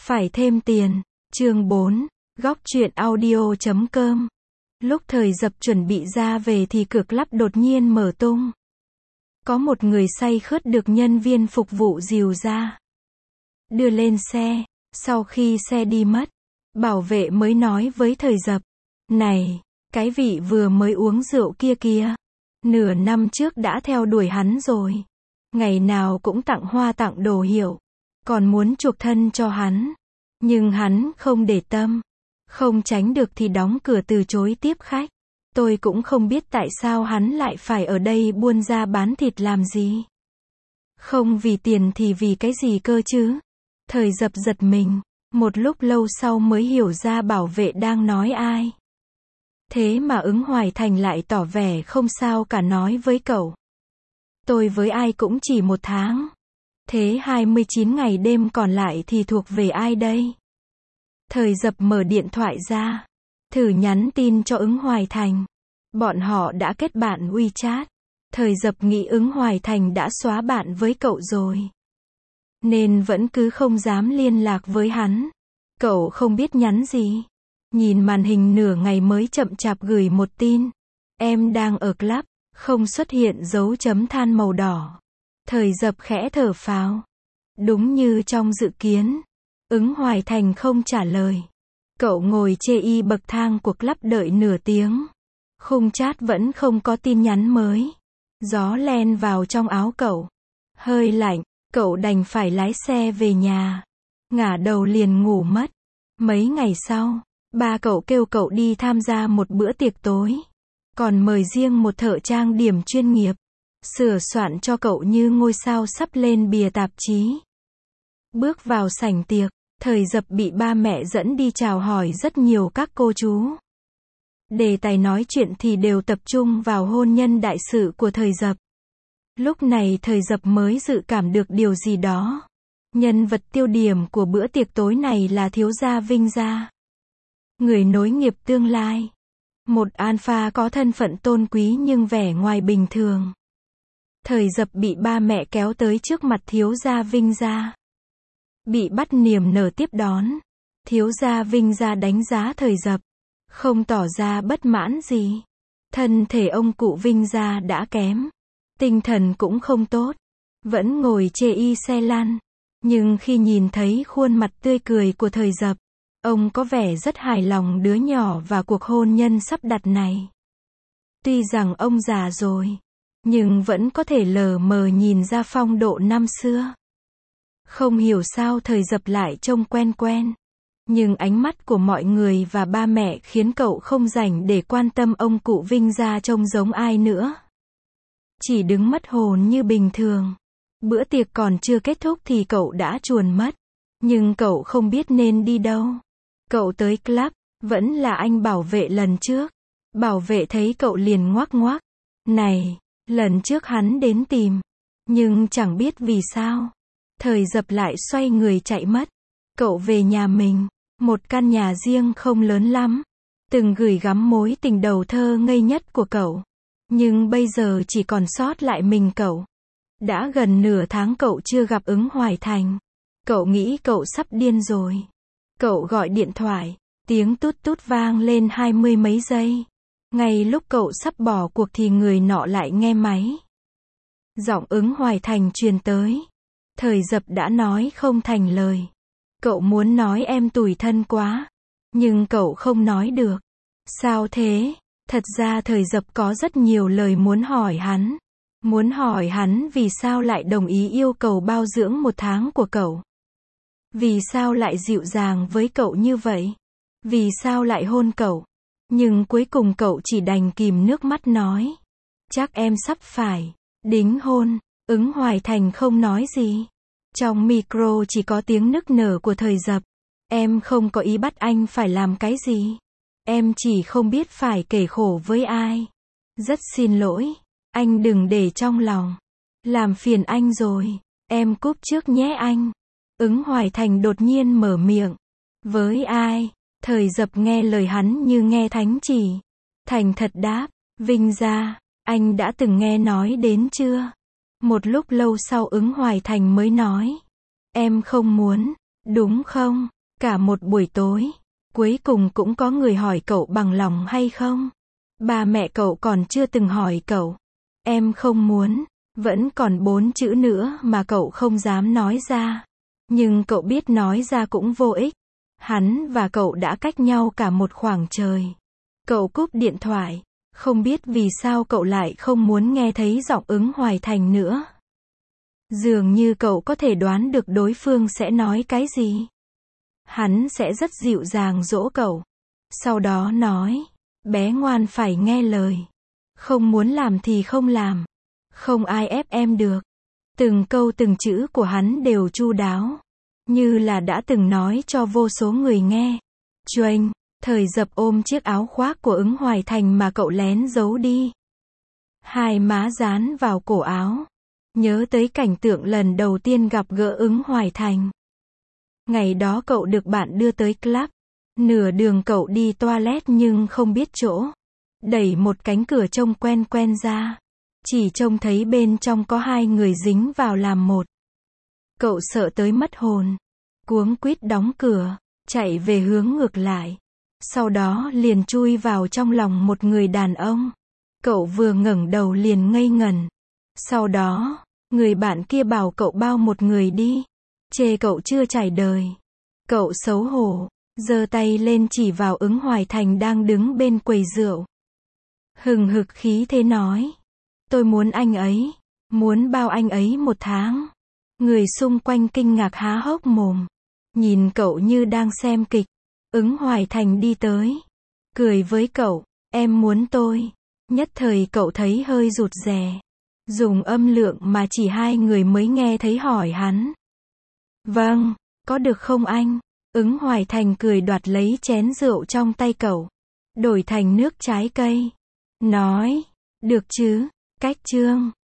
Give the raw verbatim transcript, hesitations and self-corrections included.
Phải thêm tiền. Chương bốn. Góc truyện audio chấm com. Lúc Thời Dập chuẩn bị ra về thì cửa club đột nhiên mở tung. Có một người say khướt được nhân viên phục vụ dìu ra, đưa lên xe. Sau khi xe đi mất, bảo vệ mới nói với Thời Dập: "Này, cái vị vừa mới uống rượu kia kìa, nửa năm trước đã theo đuổi hắn rồi. Ngày nào cũng tặng hoa tặng đồ hiệu, còn muốn chuộc thân cho hắn. Nhưng hắn không để tâm, không tránh được thì đóng cửa từ chối tiếp khách. Tôi cũng không biết tại sao hắn lại phải ở đây buôn ra bán thịt làm gì. Không vì tiền thì vì cái gì cơ chứ?" Thời Dập giật mình, một lúc lâu sau mới hiểu ra bảo vệ đang nói ai. Thế mà Ứng Hoài Thành lại tỏ vẻ không sao cả, nói với cậu: "Tôi với ai cũng chỉ một tháng. Thế hai mươi chín ngày đêm còn lại thì thuộc về ai đây?" Thời Dập mở điện thoại ra, thử nhắn tin cho Ứng Hoài Thành. Bọn họ đã kết bạn WeChat. Thời Dập nghĩ Ứng Hoài Thành đã xóa bạn với cậu rồi, nên vẫn cứ không dám liên lạc với hắn. Cậu không biết nhắn gì. Nhìn màn hình nửa ngày mới chậm chạp gửi một tin: "Em đang ở club." Không xuất hiện dấu chấm than màu đỏ. Thời Dập khẽ thở phào. Đúng như trong dự kiến, Ứng Hoài Thành không trả lời. Cậu ngồi chê y bậc thang của club đợi nửa tiếng. Khung chat vẫn không có tin nhắn mới. Gió len vào trong áo cậu. Hơi lạnh, cậu đành phải lái xe về nhà. Ngả đầu liền ngủ mất. Mấy ngày sau, ba cậu kêu cậu đi tham gia một bữa tiệc tối. Còn mời riêng một thợ trang điểm chuyên nghiệp, sửa soạn cho cậu như ngôi sao sắp lên bìa tạp chí. Bước vào sảnh tiệc, Thời Dập bị ba mẹ dẫn đi chào hỏi rất nhiều các cô chú. Đề tài nói chuyện thì đều tập trung vào hôn nhân đại sự của Thời Dập. Lúc này Thời Dập mới dự cảm được điều gì đó. Nhân vật tiêu điểm của bữa tiệc tối này là thiếu gia Vinh Gia, người nối nghiệp tương lai. Một alpha có thân phận tôn quý nhưng vẻ ngoài bình thường. Thời Dập bị ba mẹ kéo tới trước mặt thiếu gia Vinh Gia, bị bắt niềm nở tiếp đón. Thiếu gia Vinh Gia đánh giá Thời Dập, không tỏ ra bất mãn gì. Thân thể ông cụ Vinh Gia đã kém, tinh thần cũng không tốt, vẫn ngồi chê y xe lăn. Nhưng khi nhìn thấy khuôn mặt tươi cười của Thời Dập, ông có vẻ rất hài lòng đứa nhỏ và cuộc hôn nhân sắp đặt này. Tuy rằng ông già rồi, nhưng vẫn có thể lờ mờ nhìn ra phong độ năm xưa. Không hiểu sao Thời Dập lại trông quen quen. Nhưng ánh mắt của mọi người và ba mẹ khiến cậu không rảnh để quan tâm ông cụ Vinh Gia trông giống ai nữa. Chỉ đứng mất hồn như bình thường. Bữa tiệc còn chưa kết thúc thì cậu đã chuồn mất. Nhưng cậu không biết nên đi đâu. Cậu tới club, vẫn là anh bảo vệ lần trước. Bảo vệ thấy cậu liền ngoác ngoác. Này, lần trước hắn đến tìm. Nhưng chẳng biết vì sao, Thời Dập lại xoay người chạy mất. Cậu về nhà mình, một căn nhà riêng không lớn lắm. Từng gửi gắm mối tình đầu thơ ngây nhất của cậu. Nhưng bây giờ chỉ còn sót lại mình cậu. Đã gần nửa tháng cậu chưa gặp Ứng Hoài Thành. Cậu nghĩ cậu sắp điên rồi. Cậu gọi điện thoại, tiếng tút tút vang lên hai mươi mấy giây. Ngay lúc cậu sắp bỏ cuộc thì người nọ lại nghe máy. Giọng Ứng Hoài Thành truyền tới. Thời Dập đã nói không thành lời. Cậu muốn nói em tủi thân quá, nhưng cậu không nói được. Sao thế? Thật ra Thời Dập có rất nhiều lời muốn hỏi hắn. Muốn hỏi hắn vì sao lại đồng ý yêu cầu bao dưỡng một tháng của cậu. Vì sao lại dịu dàng với cậu như vậy? Vì sao lại hôn cậu? Nhưng cuối cùng cậu chỉ đành kìm nước mắt nói: "Chắc em sắp phải đính hôn." Ứng Hoài Thành không nói gì. Trong micro chỉ có tiếng nức nở của Thời Dập. "Em không có ý bắt anh phải làm cái gì. Em chỉ không biết phải kể khổ với ai. Rất xin lỗi. Anh đừng để trong lòng. Làm phiền anh rồi. Em cúp trước nhé anh." Ứng Hoài Thành đột nhiên mở miệng. "Với ai?" Thời Dập nghe lời hắn như nghe thánh chỉ. Thành thật đáp: "Vinh Gia, anh đã từng nghe nói đến chưa?" Một lúc lâu sau Ứng Hoài Thành mới nói: "Em không muốn, đúng không?" Cả một buổi tối, cuối cùng cũng có người hỏi cậu bằng lòng hay không. Ba mẹ cậu còn chưa từng hỏi cậu. Em không muốn. Vẫn còn bốn chữ nữa mà cậu không dám nói ra. Nhưng cậu biết nói ra cũng vô ích. Hắn và cậu đã cách nhau cả một khoảng trời. Cậu cúp điện thoại. Không biết vì sao cậu lại không muốn nghe thấy giọng Ứng Hoài Thành nữa. Dường như cậu có thể đoán được đối phương sẽ nói cái gì. Hắn sẽ rất dịu dàng dỗ cậu. Sau đó nói, bé ngoan phải nghe lời. Không muốn làm thì không làm. Không ai ép em được. Từng câu từng chữ của hắn đều chu đáo. Như là đã từng nói cho vô số người nghe. Choanh, Thời Dập ôm chiếc áo khoác của Ứng Hoài Thành mà cậu lén giấu đi. Hai má dán vào cổ áo. Nhớ tới cảnh tượng lần đầu tiên gặp gỡ Ứng Hoài Thành. Ngày đó cậu được bạn đưa tới club. Nửa đường cậu đi toilet nhưng không biết chỗ. Đẩy một cánh cửa trông quen quen ra. Chỉ trông thấy bên trong có hai người dính vào làm một. Cậu sợ tới mất hồn. Cuống quýt đóng cửa, chạy về hướng ngược lại. Sau đó liền chui vào trong lòng một người đàn ông. Cậu vừa ngẩng đầu liền ngây ngẩn. Sau đó, người bạn kia bảo cậu bao một người đi. Chê cậu chưa trải đời. Cậu xấu hổ, giơ tay lên chỉ vào Ứng Hoài Thành đang đứng bên quầy rượu. Hừng hực khí thế nói. Tôi muốn anh ấy. Muốn bao anh ấy một tháng. Người xung quanh kinh ngạc há hốc mồm. Nhìn cậu như đang xem kịch. Ứng Hoài Thành đi tới. Cười với cậu. Em muốn tôi. Nhất thời cậu thấy hơi rụt rè. Dùng âm lượng mà chỉ hai người mới nghe thấy hỏi hắn. Vâng, có được không anh? Ứng Hoài Thành cười đoạt lấy chén rượu trong tay cậu. Đổi thành nước trái cây. Nói. Được chứ, cách chương.